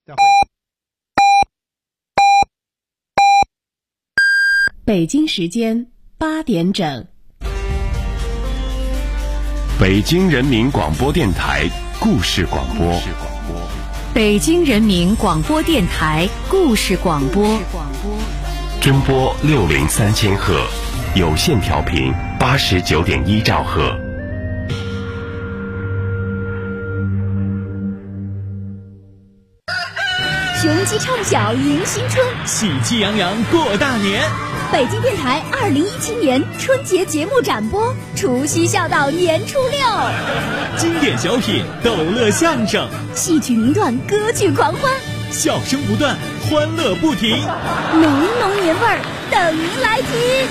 再会。 北京时间8点整， 北京人民广播电台故事广播。 北京人民广播电台故事广播。 中波603000赫，有线调频89.1兆赫。 雄鸡唱响迎新春， 喜气洋洋过大年。 北京电台2017年春节节目展播，除夕笑到年初6。 经典小品，逗乐相声， 戏曲名段，歌剧狂欢， 笑声不断，欢乐不停， 浓浓年味儿等您来听。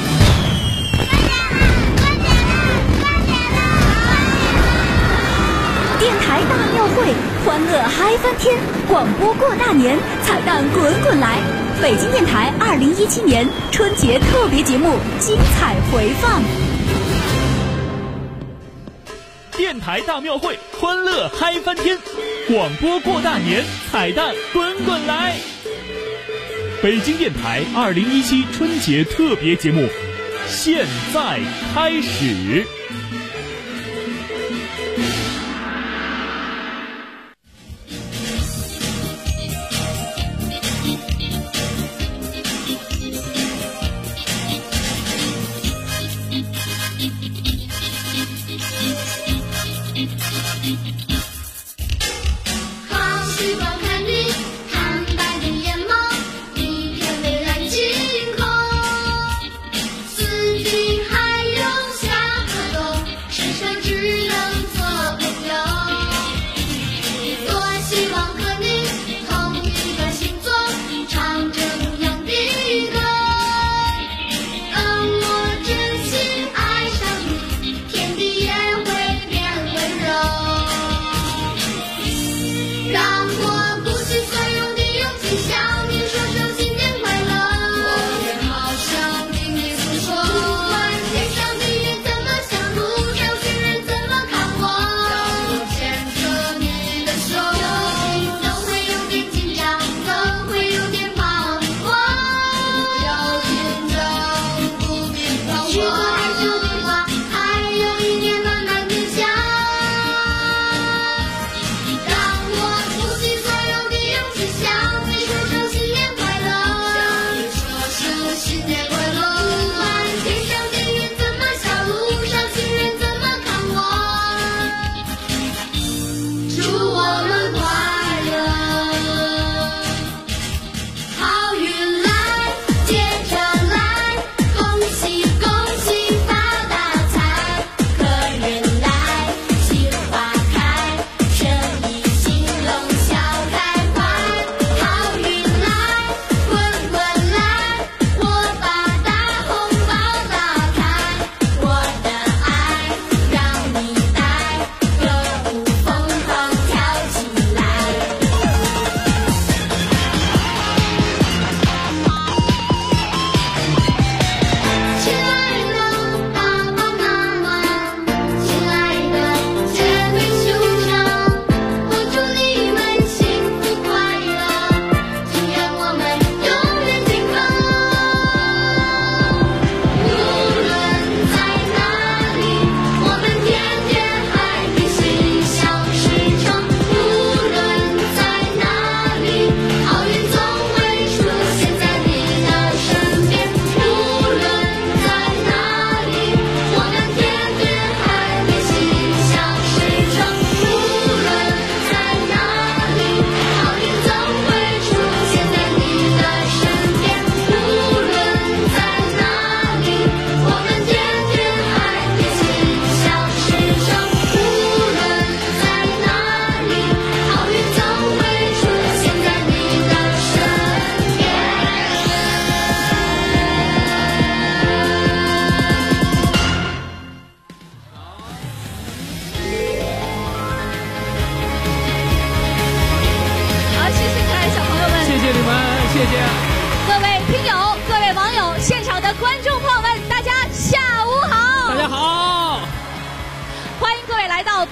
电台大庙会，欢乐嗨翻天，广播过大年，彩蛋滚滚来。北京电台2017年春节特别节目精彩回放。 电台大庙会，欢乐嗨翻天，广播过大年，彩蛋滚滚来。北京电台2017春节特别节目现在开始。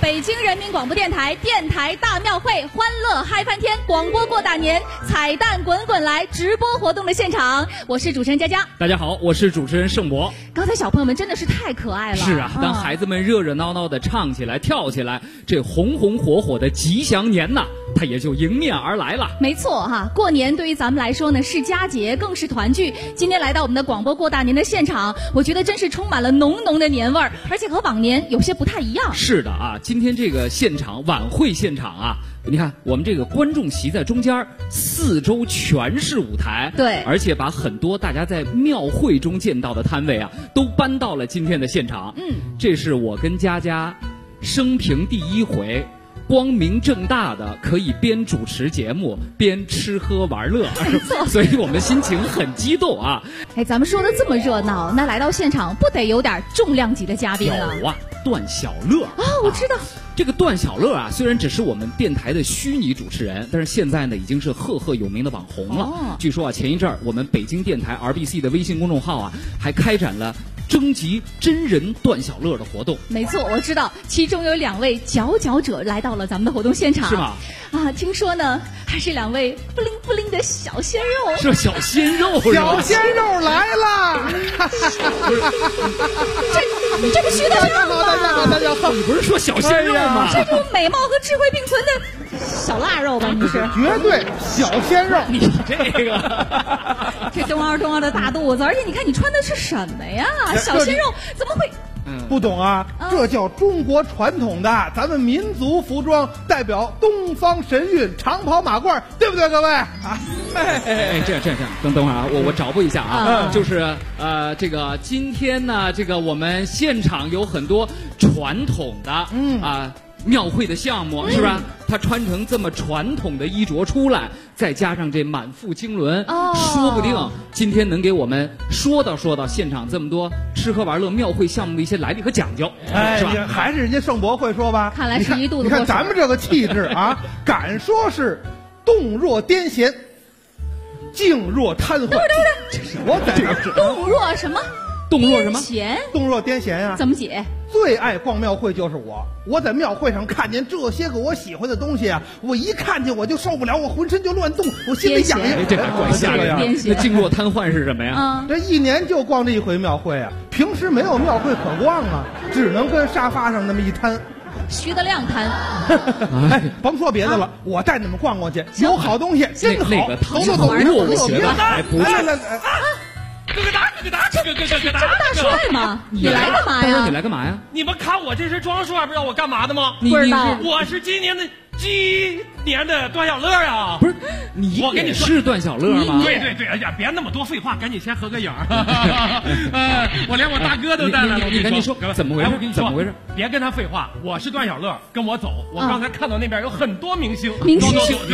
北京人民广播电台电台大庙会欢乐嗨翻天，广播过大年，彩蛋滚滚来直播活动的现场，我是主持人佳佳。 大家好，我是主持人盛博。 刚才小朋友们真的是太可爱了。 是啊，当孩子们热热闹闹的唱起来、跳起来，这红红火火的吉祥年呐，它也就迎面而来了。 没错哈，过年对于咱们来说呢是佳节，更是团聚。今天来到我们的广播过大年的现场，我觉得真是充满了浓浓的年味儿，而且和往年有些不太一样。 是的啊，今天这个现场晚会现场啊，你看我们这个观众席在中间，四周全是舞台， 对， 而且把很多大家在庙会中见到的摊位啊，都搬到了今天的现场。这是我跟佳佳生平第一回光明正大的可以边主持节目边吃喝玩乐，所以我们心情很激动啊！ 哎，咱们说的这么热闹，那来到现场不得有点重量级的嘉宾了？ 有啊，段小乐啊，我知道。 这个段小乐啊，虽然只是我们电台的虚拟主持人，但是现在呢已经是赫赫有名的网红了。据说啊，前一阵儿我们北京电台 RBC 的微信公众号啊，还开展了征集真人段小乐的活动。 没错，我知道，其中有2位佼佼者来到了咱们的活动现场。 是吗？ 啊，听说呢，还是2位不灵不灵的小鲜肉。 是小鲜肉， 小鲜肉来了！ 这不徐德亮吗？ 大家好， 你不是说小鲜肉吗？ 这不美貌和智慧并存的小腊肉吧？你是绝对小鲜肉。 你这个这咚嗷的大肚子，而且你看你穿的是什么呀？小鲜肉怎么会？ 不懂啊，这叫中国传统的咱们民族服装，代表东方神韵，长袍马褂，对不对，各位？啊， 这样，等会儿啊，我找补一下啊，就是这个今天呢，这个我们现场有很多传统的庙会的项目，是吧？他穿成这么传统的衣着出来，再加上这满腹经纶，说不定今天能给我们说到现场这么多吃喝玩乐庙会项目的一些来历和讲究，是吧？ 还是人家盛博会说吧。 看来是一肚子。 你看咱们这个气质啊，敢说是动若癫痫，静若瘫痪。我在这儿动若什么？ 动若什么？ 动若癫痫啊？ 怎么解？ 最爱逛庙会就是我在庙会上看见这些个我喜欢的东西啊，我一看见我就受不了，我浑身就乱动，我心里痒痒。 这还怪吓人呀！那静若瘫痪是什么呀？ 这一年就逛这一回庙会啊，平时没有庙会可逛啊，只能跟沙发上那么一摊。 徐德亮摊， 哎，甭说别的了，我带你们逛逛去，有好东西，真好。 那个走， 我觉得还不错。 咯咯哒， 这不大帅吗？你来干嘛呀？ 你来干嘛呀？ 你们看我这身装束还不知道我干嘛的吗？ 不知道。 我是今年的段小乐啊！ 不是，我跟你说是段小乐吗？ 对，哎呀，别那么多废话，赶紧先合个影。我连我大哥都带来了。 你赶紧说怎么回事？怎么回事？ 别跟他废话，我是段小乐，跟我走。我刚才看到那边有很多明星。 等会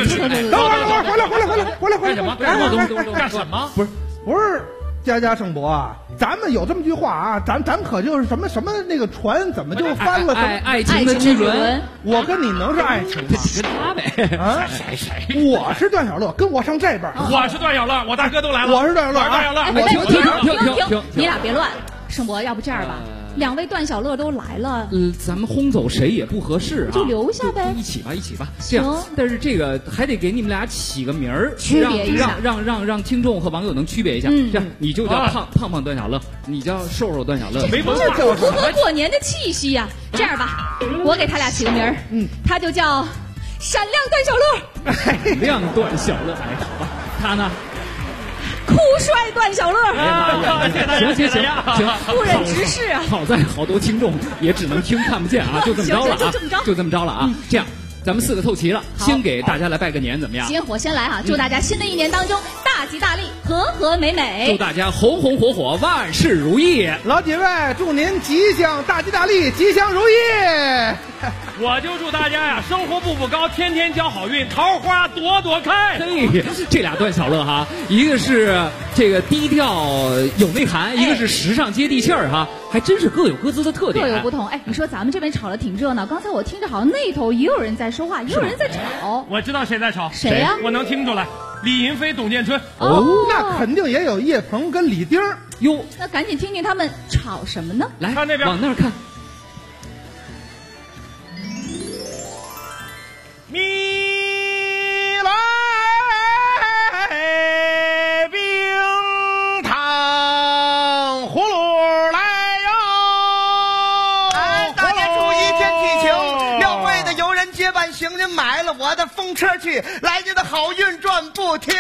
儿，回来！ 干什么？干什么？ 不是。佳盛博啊，咱们有这么句话啊，咱可就是什么那个船怎么就翻了？ 爱情的巨轮， 我跟你能是爱情吗？ 跟他呗啊，谁？我是段小乐，跟我上这边。 我是段小乐，我大哥都来了。 我是段小乐， 段小乐。 停，你俩别乱。盛博，要不这样吧，2位段小乐都来了， 咱们轰走谁也不合适啊， 就留下呗， 一起吧。这样，但是这个还得给你们俩起个名儿，区别一下，让听众和网友能区别一下。这样，你就叫胖段小乐，你叫瘦段小乐， 没文化， 这符合过年的气息呀。这样吧，我给他俩起个名儿，他就叫闪亮段小乐， 闪亮段小乐，哎，好吧，他呢？ 酷帅段小乐， 行， 不忍直视啊！ 好在好多听众也只能听看不见啊，就这么着了啊，就这么着了啊。这样，咱们4个凑齐了，先给大家来拜个年，怎么样？ 行，我先来哈，祝大家新的一年当中大吉大利，和和美美， 祝大家红红火火，万事如意。 老几位，祝您吉祥，大吉大利，吉祥如意。 我就祝大家呀，生活步步高，天天交好运，桃花朵朵开。 嘿，这俩段小乐哈，一个是这个低调有内涵，一个是时尚接地气儿哈，还真是各有各自的特点， 各有不同。哎，你说咱们这边吵得挺热闹，刚才我听着好像那头也有人在说话，也有人在吵。 我知道谁在吵， 谁呀？ 我能听出来，李云飞、董建春。 那肯定也有叶鹏跟李丁哟。 那赶紧听听他们吵什么呢？ 来， 看那边， 往那儿看。 风车去，来年的好运转不停。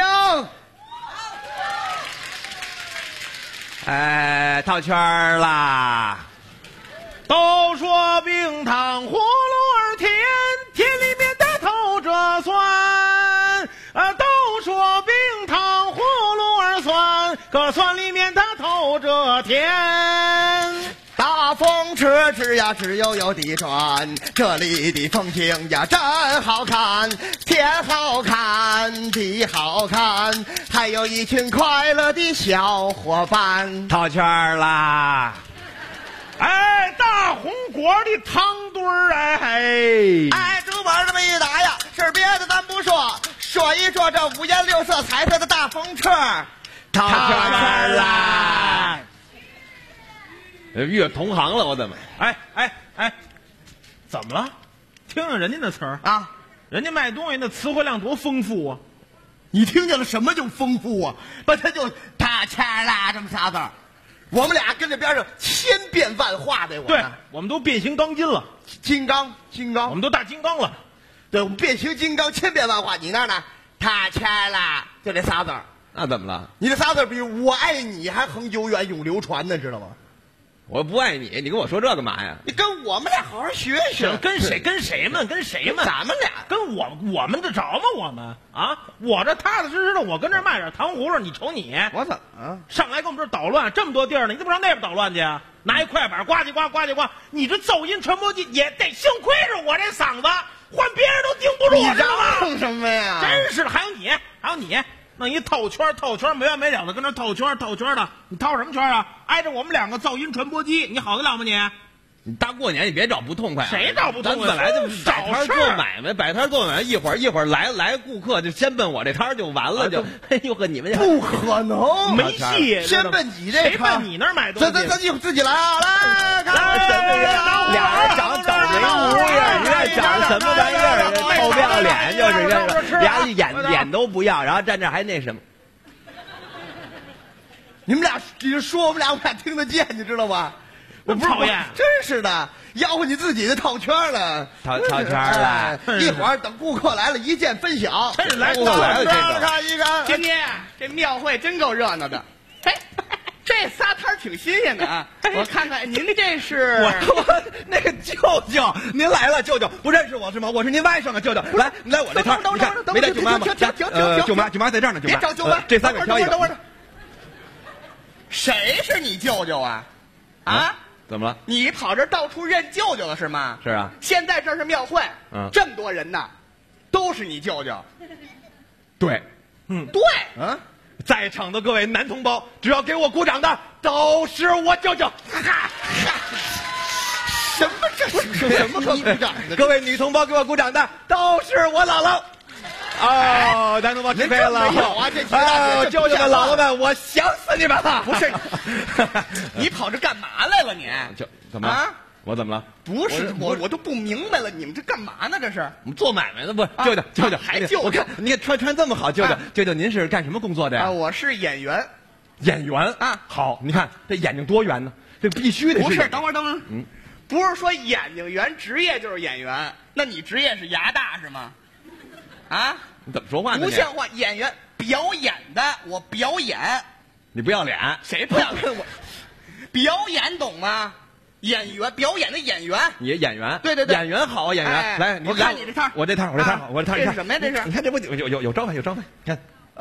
哎，套圈啦！ 都说冰糖葫芦儿甜，甜里面的透着酸。都说冰糖葫芦儿酸，可酸里面它透着甜。 大风车吱呀吱悠悠地转，这里的风景呀真好看，天好看，地好看，还有一群快乐的小伙伴。 套圈啦！ 哎，大红果的汤墩儿， 哎，主板这么一打呀，是别的咱不说，说一说这五颜六色彩色的大风车。 套圈啦！越同行了，我怎么？ 哎，怎么了？听听人家那词儿啊， 人家卖东西那词汇量多丰富啊！ 你听见了什么叫丰富啊？把它就大钱啦这么仨字儿，我们俩跟这边上千变万化的， 对，我们都变形钢筋了， 金刚， 我们都大金刚了。 对，我们变形金刚，千变万化。你那儿呢？大钱啦，就这仨字儿。 那怎么了？ 你这仨字比我爱你还恒久远永流传呢，知道吗？ 我不爱你，你跟我说这干嘛呀？ 你跟我们俩好好学学。 跟谁们？ 咱们俩跟我们这着吗？我们啊，我这踏踏实实的，我跟这卖点糖葫芦，你瞅你， 我怎么上来跟我们这儿捣乱？这么多地儿呢，你怎么上那边捣乱去啊？拿一快板呱唧呱呱唧呱，你这噪音传播机也得幸亏是我这嗓子，换别人都顶不住， 你知道吗？ 嚷什么呀？ 真是的，还有你。弄一套圈没完没了的跟那套圈的，你套什么圈啊？挨着我们两个噪音传播机，你好得了吗你？ 你大过年你别找不痛快、啊， 谁找不痛快？ 咱本来就摆摊做买卖，一会儿来顾客就先奔我这摊就完了，就哎呦呵，你们不可能， 没戏， 先奔你这， 谁奔你那儿买东西？ 咱自己来啊！来， 什么人？俩人长倒霉模样，你这长什么玩意儿？臭不要脸，就是俩眼都不要，然后站这还那什么？ 你们俩说我们俩听得见，你知道吧？ 我不讨厌， 真是的，吆喝你自己的套圈了， 套圈了。 一会儿等顾客来了，一键分享。 真是来顾客来了， 看一看。 今天这庙会真够热闹的，哎，这仨摊挺新鲜的啊！我看看，您的这是我那个舅舅，您来了，舅舅不认识我是吗？我是您外甥啊，舅舅，来我这摊，你看没带舅妈吗？舅妈在这儿呢， 别找舅妈， 这三个挑一个。 等会儿，谁是你舅舅啊？啊？ 怎么了？ 你跑这到处认舅舅了是吗？ 是啊。 现在这是庙会，这么多人呢，都是你舅舅。 对， 对， 在场的各位男同胞，只要给我鼓掌的，都是我舅舅。 什么这是什么可鼓掌的？ 各位女同胞给我鼓掌的，都是我姥姥。哦，男同胞吃亏了。 没有啊，这舅舅们、姥姥们，我想死你们了！ 不是，你跑这干嘛来了？你怎么了？我怎么了？ 不是，我都不明白了，你们这干嘛呢？这是我们做买卖的不？舅舅还舅舅， 我看你穿这么好，舅舅您是干什么工作的呀？ 我是演员。 演员啊，好，你看这眼睛多圆呢，这必须得是。 不是，等会儿，不是说眼睛圆职业就是演员，那你职业是牙大是吗？啊， 你怎么说话呢？ 不像话！演员表演的，我表演。 你不要脸？ 谁不要脸？我表演懂吗？演员表演的演员。 你演员？ 对， 演员好，演员来， 我看你这摊， 我这摊好，我这摊。 这是什么呀？这是？ 你看这不有招牌，你看。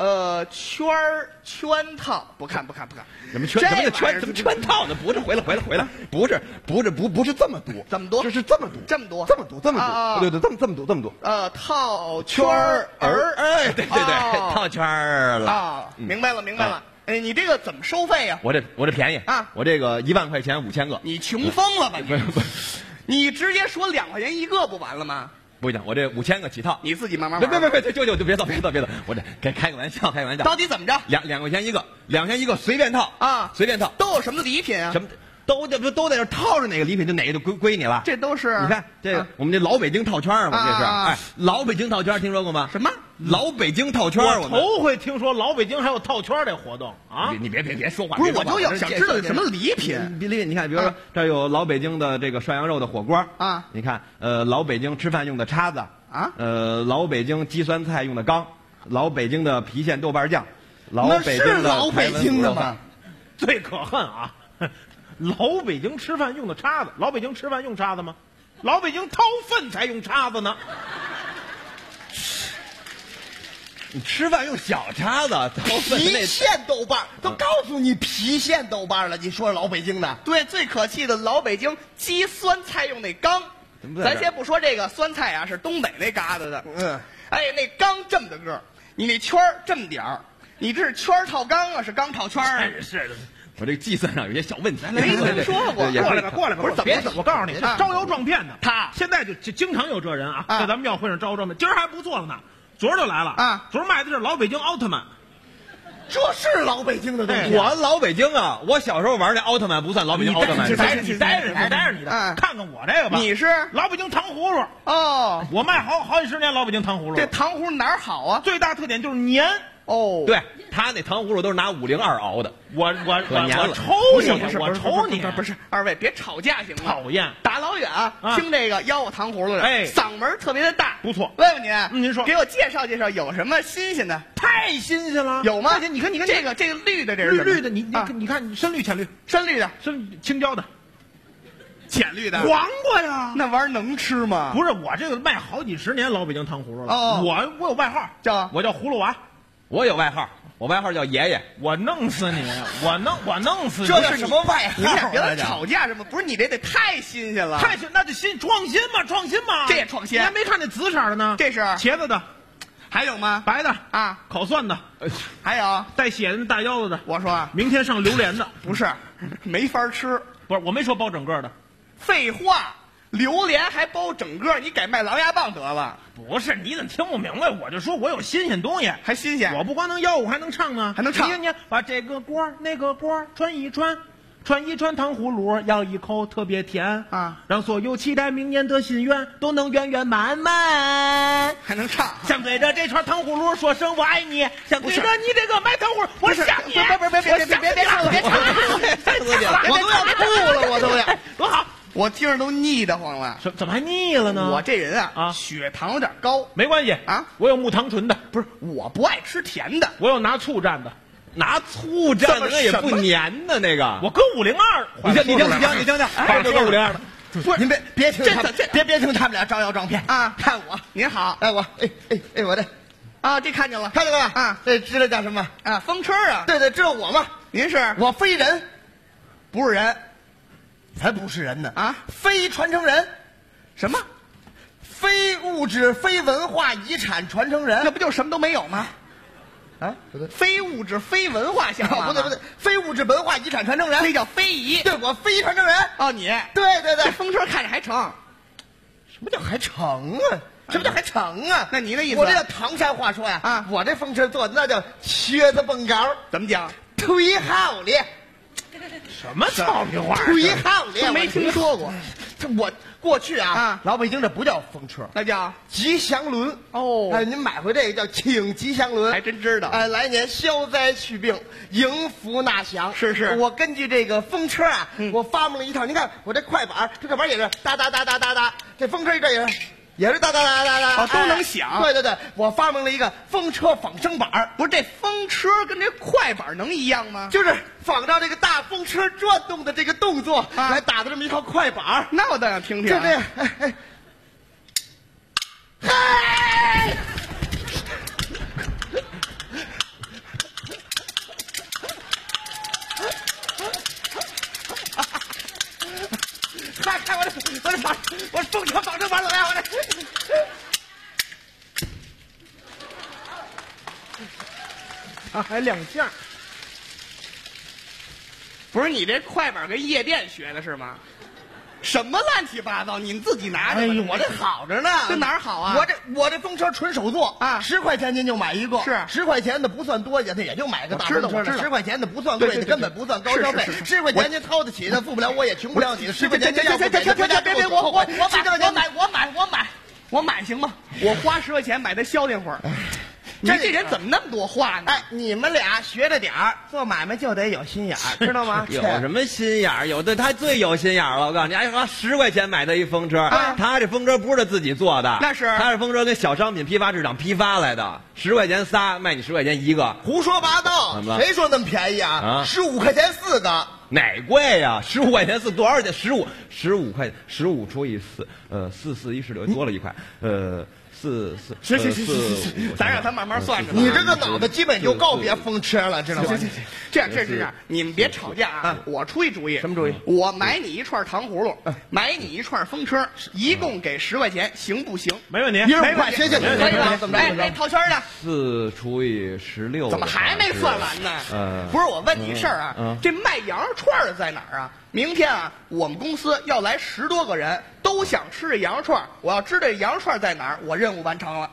圈套不看。 怎么圈套呢？不是，回来，不是这么多， 怎么多？ 这是这么多， 这么多， 对，这么多。 套圈儿， 哎，对，套圈儿了啊，明白了。哎，你这个怎么收费呀？ 我这便宜啊， 我这个1万块钱5000个。 你穷疯了吧你？ 不， 你直接说2块钱一个不完了吗？ 不行，我这5000个起套， 你自己慢慢玩。 别，舅舅就别走，我这开个玩笑。 到底怎么着 ？2块钱一个，2块钱一个，随便套啊， 随便套。 都有什么礼品啊？ 什么都在这套着哪个礼品，就哪个就归你了。 这都是你看这我们这老北京套圈嘛，这是哎，老北京套圈听说过吗？ 什么老北京套圈？ 我头回听说老北京还有套圈这活动啊！ 你别说话， 不是我就想知道什么礼品。 你看，比如说这有老北京的这个涮羊肉的火锅啊， 你看老北京吃饭用的叉子啊？ 老北京鸡酸菜用的缸，老北京的郫县豆瓣酱，老北京的老北京的吗？ 最可恨啊！老北京吃饭用的叉子，老北京吃饭用叉子吗？老北京掏粪才用叉子呢。 你吃饭用小叉子， 郫县豆瓣都告诉你郫县豆瓣了，你说老北京的？ 对，最可气的老北京鸡酸菜用那缸，咱先不说这个酸菜啊，是东北那旮瘩的。哎，那缸这么大个儿，你那圈儿这么点儿，你这是圈儿套缸啊，是缸套圈儿啊？ 是的。 我这个计算上有些小问题。 没听说过， 过来吧，过来吧。 不是怎么？ 我告诉你，招摇撞骗的， 他现在就经常有这人啊，在咱们庙会上招摇撞骗。今儿还不错了呢，昨儿就来了啊，昨儿卖的是老北京奥特曼。 这是老北京的东西。 我老北京啊，我小时候玩那奥特曼不算老北京奥特曼。 你待着你的，看看我这个吧。 你是老北京糖葫芦哦， 我卖好几十年老北京糖葫芦。 这糖葫芦哪儿好啊？ 最大特点就是黏。 哦， 对他那糖葫芦都是拿502熬的。 我抽你，我抽你！ 不是，二位别吵架行吗？ 讨厌！ 大老远听这个吆喝糖葫芦的， 哎， 嗓门特别的大， 不错。 问问您， 您说， 给我介绍介绍有什么新鲜的？ 太新鲜了， 有吗？ 你看这个绿的，这是绿的，你看深绿浅绿， 深绿的， 青椒的。 浅绿的黄瓜呀， 那玩意儿能吃吗？ 不是，我这个卖好几十年老北京糖葫芦了。 哦， 我有外号，我叫葫芦娃。 我有外号，我外号叫爷爷。 我弄死你！我弄死你！ 这叫什么外号？ 你俩别吵架什么？不是你这得太新鲜了， 太新，那就创新嘛！ 这也创新。 你还没看那紫色的呢？ 这是茄子的， 还有吗？ 白的啊， 烤蒜的， 还有带血的大腰子的。 我说明天上榴莲的， 不是，没法吃。 不是，我没说包整个的。 废话。榴莲还包整个，你改卖狼牙棒得了。 不是，你怎么听不明白？我就说我有新鲜东西， 还新鲜。 我不光能吆喝，还能唱呢， 还能唱。 你把这个锅那个锅穿一穿糖葫芦，咬一口特别甜啊， 让所有期待明年的心愿都能圆圆满满。 还能唱。 想对着这串糖葫芦说声我爱你，想对着你这个卖糖葫芦，我想你。 别唱了，别唱了， 我都要吐了，我都要。 多好。我听着都腻得慌了， 怎么还腻了呢？ 我这人啊，血糖有点高。 没关系啊， 我有木糖醇的。 不是，我不爱吃甜的。 我有拿醋蘸的， 拿醋蘸的那也不粘的那个。 我搁502， 你听， 还是搁502的。 不是，您别听他们，别听他们俩招摇撞骗啊！ 看我， 您好， 哎我，我这， 啊，这看见了吧？啊，这知道叫什么啊？风车啊！ 对，知道我吗？ 您是？ 我非人， 不是人。 才不是人呢啊！ 非传承人， 什么？ 非物质、非文化遗产传承人， 那不就什么都没有吗？ 啊，不对， 非物质、非文化像话吗？ 不对，非物质文化遗产传承人， 那叫非遗。 对，我非遗传承人。 哦，你对， 这风车看着还成。 什么叫还成啊？什么叫还成啊？ 那你那意思？ 我这叫唐山话说呀， 啊， 我这风车做的那叫靴子蹦高， 怎么讲？ 忒好了。 什么俏皮话？ 忒好了， 没听说过。 我过去啊，老北京这不叫风车， 那叫吉祥轮。 哦， 哎，您买回这个叫请吉祥轮， 还真知道。 哎，来年消灾去病，迎福纳祥。 是， 我根据这个风车啊，我发明了一套。您看我这快板，这快板也是哒哒哒哒哒哒，这风车这也是哒哒哒哒哒， 都能响。 对，我发明了一个风车仿生板。 不是，这风车跟这快板能一样吗？ 就是仿照这个大风车转动的这个动作来打的这么一套快板。 那我倒想听听。 就这样，嗨！看我这风车仿生板怎么样？我这还亮相。 不是你这快板跟夜店学的是吗？什么乱七八糟？你们自己拿着。 哎呦，我这好着呢。 这哪儿好啊？ 我这风车纯手做啊 ，10块钱您就买一个。 是 10块钱的不算多，也就买个大风车。10块钱的不算贵的，根本不算高消费。10块钱您掏得起的，付不了我也穷不了你。10块钱您要不给，别，我买行吗？我花10块钱买它消停会儿。 你这人怎么那么多话呢？ 哎，你们俩学着点儿，做买卖就得有心眼儿，知道吗？ 有什么心眼儿？有的他最有心眼儿了。我告诉你，哎，花10块钱买的一风车，他这风车不是他自己做的， 那是他这风车跟小商品批发市场批发来的，10块钱仨，卖你10块钱一个。 胡说八道！谁说那么便宜啊？15块钱4个。 哪贵呀？15块钱4多少钱？15块，15除以4，4 4 16，多了1块。4， 咱让他慢慢算着。 你这个脑子基本就告别风车了，知道吗？ 这样，你们别吵架啊！我出一主意。 什么主意？ 我买你一串糖葫芦，买你一串风车，一共给10块钱，行不行？ 没问题 ，15块，行， 可以了。怎么着？哎，套圈呢 ？4除以16。 怎么还没算完呢？不是，我问你一事儿啊，这卖羊肉串的在哪儿啊？明天啊，我们公司要来10多个人，都想吃这羊肉串。我要知道这羊肉串在哪儿，我任务完成了。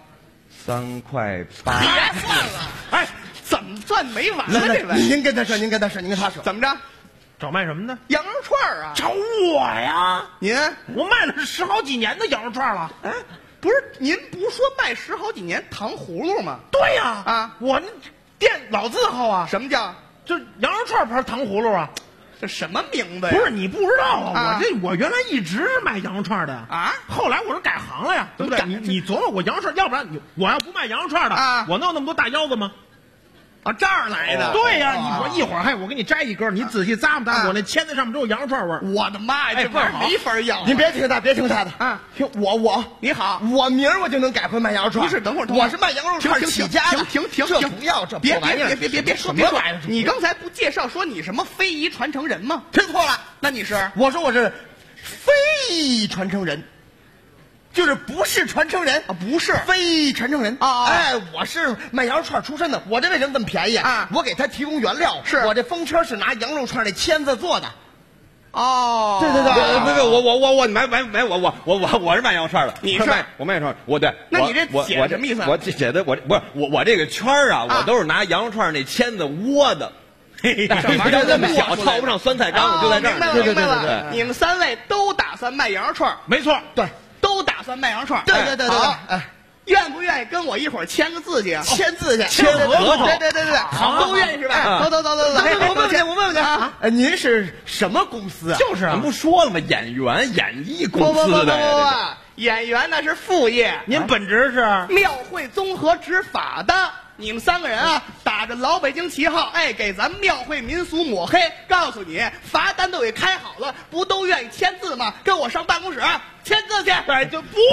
3块8。 别算了，哎，怎么算没完了？这位， 您跟他说，您跟他说， 怎么着？ 找卖什么的？ 羊肉串啊！ 找我呀？ 您， 我卖了10好几年的羊肉串了。 哎，不是，您不是说卖10好几年糖葫芦吗？ 对呀，啊，我那店老字号啊。 什么叫？ 就是羊肉串牌糖葫芦啊。 这什么名字呀？ 不是你不知道啊！我原来一直是卖羊肉串的啊，后来我是改行了呀，对不对？你琢磨我羊肉串，要不然我要不卖羊肉串的啊，我能有那么多大腰子吗？ 啊，这儿来的。 对呀，你说一会儿我给你摘一根，你仔细咂摸咂摸，我那签子上面都有羊肉串味儿。 我的妈呀，这味儿没法要。 您别听他的啊！听我， 你好， 我明儿我就能改回卖羊肉串。 不是，等会儿我是卖羊肉串起家的。 停， 这不要这别玩意儿！ 别说别玩意儿！你刚才不介绍说你什么非遗传承人吗？ 听错了， 那你是？ 我说我是非遗传承人。就是不是传承人啊，不是非传承人啊！哎，我是卖羊肉串出身的，我这为什么这么便宜啊？我给他提供原料， 是我这风车是拿羊肉串那签子做的。 哦， 对， 我买我是卖羊肉串的， 你是我卖羊肉串，我对。 那你这写什么意思？ 我写的不是我这个圈啊，我都是拿羊肉串那签子窝的。 这玩意儿这么小，套不上酸菜缸，就在这儿。 明白了。你们3位都打算卖羊肉串？ 没错， 对。 都打算卖羊肉串， 对， 哎，愿不愿意跟我一会儿签个字去？ 签字去， 签合同。 对，好，都愿意是吧？走。 我问问啊，您是什么公司啊？ 就是咱不说了吗？演艺公司的。 不，演员那是副业。 您本职是庙会综合执法的。你们3个人啊，打着老北京旗号，哎，给咱庙会民俗抹黑。告诉你，罚单都给开好了，不都愿意签字吗？跟我上办公室签字去。 哎，就不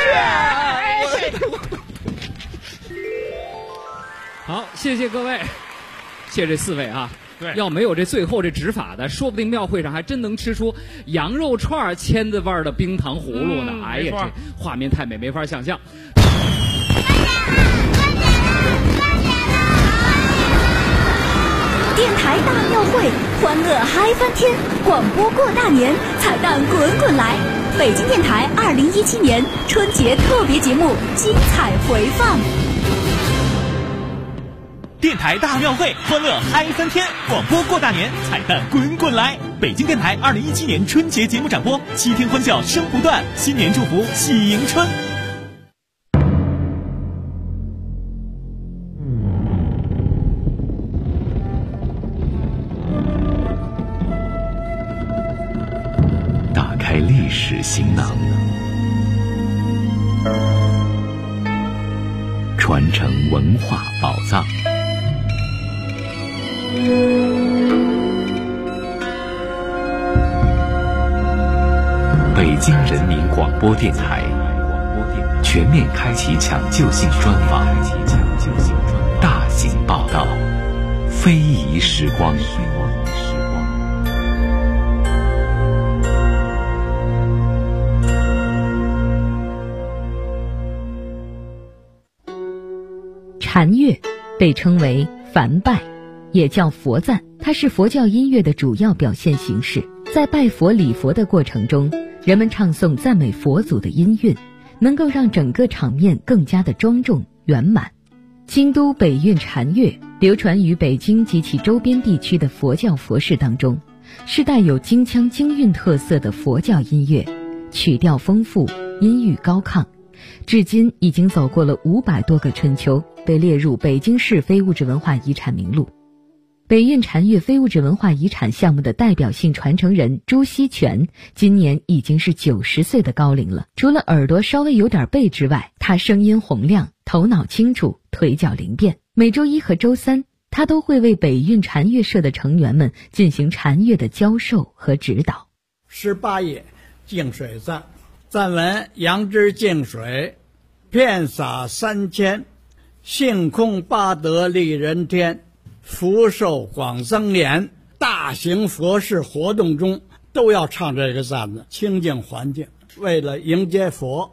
去。 好，谢谢各位，谢谢这4位啊。 对， 要没有这最后这执法的，说不定庙会上还真能吃出羊肉串签子味儿的冰糖葫芦呢。哎呀，这画面太美，没法想象。 电台大庙会，欢乐嗨翻天，广播过大年，彩蛋滚滚来。北京电台2017年春节特别节目精彩回放。 电台大庙会，欢乐嗨翻天，广播过大年，彩蛋滚滚来。北京电台2017年春节节目展播，7天欢笑声不断，新年祝福喜迎春。 打开历史行囊，传承文化宝藏。北京人民广播电台全面开启抢救性专访，大型报道，非遗时光。 禅乐被称为梵拜，也叫佛赞，它是佛教音乐的主要表现形式。在拜佛礼佛的过程中，人们唱诵赞美佛祖的音韵，能够让整个场面更加的庄重圆满。京都北韵禅乐流传于北京及其周边地区的佛教佛事当中，是带有京腔京韵特色的佛教音乐，曲调丰富，音域高亢， 至今已经走过了500多个春秋，被列入北京市非物质文化遗产名录。北运禅乐非物质文化遗产项目的代表性传承人朱锡全，今年已经是90岁的高龄了。除了耳朵稍微有点背之外，他声音洪亮，头脑清楚，腿脚灵便。每周一和周三，他都会为北运禅乐社的成员们进行禅乐的教授和指导。 18页净水赞，赞文：杨枝净水，遍洒3000，性空八德利人天，福寿广增延。大型佛事活动中都要唱这个赞子，清净环境，为了迎接佛。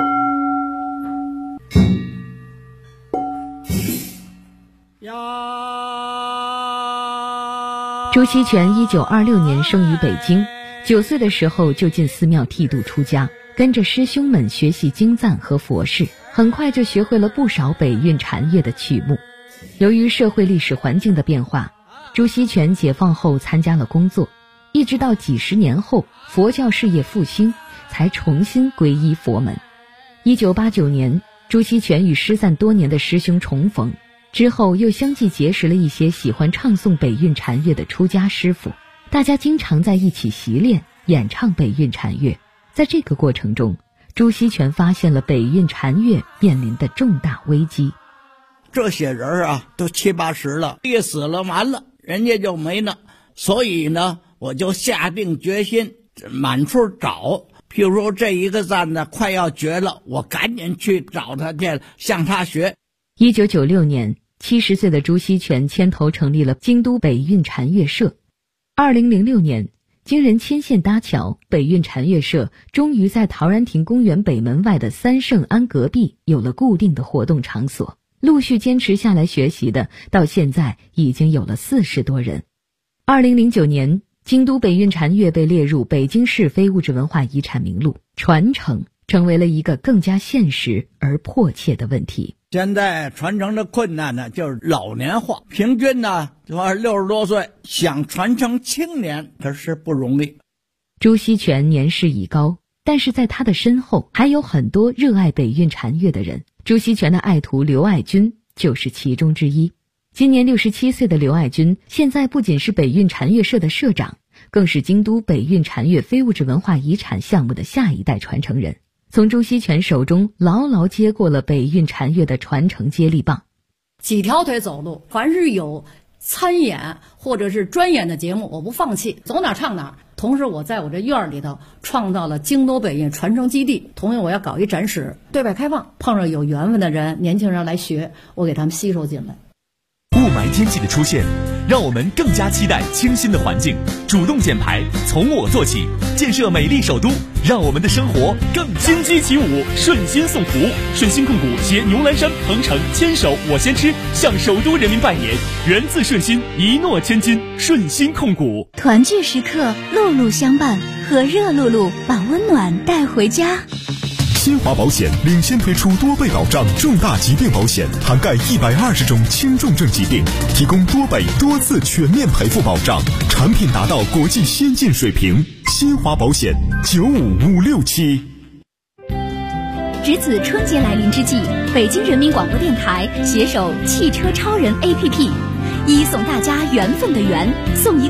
朱锡全1926年生于北京，9岁的时候就进寺庙剃度出家，跟着师兄们学习经赞和佛事，很快就学会了不少北运禅乐的曲目。由于社会历史环境的变化，朱锡全解放后参加了工作，一直到几十年后佛教事业复兴，才重新皈依佛门。1989年，朱锡全与失散多年的师兄重逢，之后又相继结识了一些喜欢唱诵北运禅乐的出家师傅，大家经常在一起习练演唱北运禅乐。在这个过程中，朱锡全发现了北运禅乐面临的重大危机。 这些人啊都70、80了，一死了完了，人家就没了。所以呢，我就下定决心满处找。譬如说这一个赞呢快要绝了，我赶紧去找他去，向他学。 1996年，70岁的朱锡全牵头成立了京都北运禅乐社。2006年，经人牵线搭桥，北运禅乐社终于在陶然亭公园北门外的三圣庵隔壁有了固定的活动场所。陆续坚持下来学习的，到现在已经有了40多人。2009年，京都北运禅乐被列入北京市非物质文化遗产名录，传承成为了一个更加现实而迫切的问题。 现在传承的困难呢，就是老年化，平均呢60多岁，想传承青年可是不容易。 朱锡全年事已高，但是在他的身后还有很多热爱北运禅乐的人。朱锡全的爱徒刘爱军就是其中之一。今年67岁的刘爱军，现在不仅是北运禅乐社的社长，更是京都北运禅乐非物质文化遗产项目的下一代传承人，从朱锡全手中牢牢接过了北运禅乐的传承接力棒。 几条腿走路，凡是有参演或者是专演的节目，我不放弃，走哪唱哪。同时我在我这院里头创造了京都北运传承基地，同时我要搞一展示，对外开放，碰上有缘分的人，年轻人来学，我给他们吸收进来。 雾霾天气的出现，让我们更加期待清新的环境。主动减排，从我做起，建设美丽首都，让我们的生活更金鸡起舞，顺心送福。顺心控股携牛栏山、鹏城牵手我先吃，向首都人民拜年。源自顺心，一诺千金。顺心控股。 团聚时刻，路路相伴，和热露露把温暖带回家。 新华保险领先推出多倍保障重大疾病保险，涵盖120种轻重症疾病，提供多倍多次全面赔付保障，产品达到国际先进水平。新华保险95567。 值此春节来临之际，北京人民广播电台携手汽车超人 APP， 一送大家缘分的缘，送一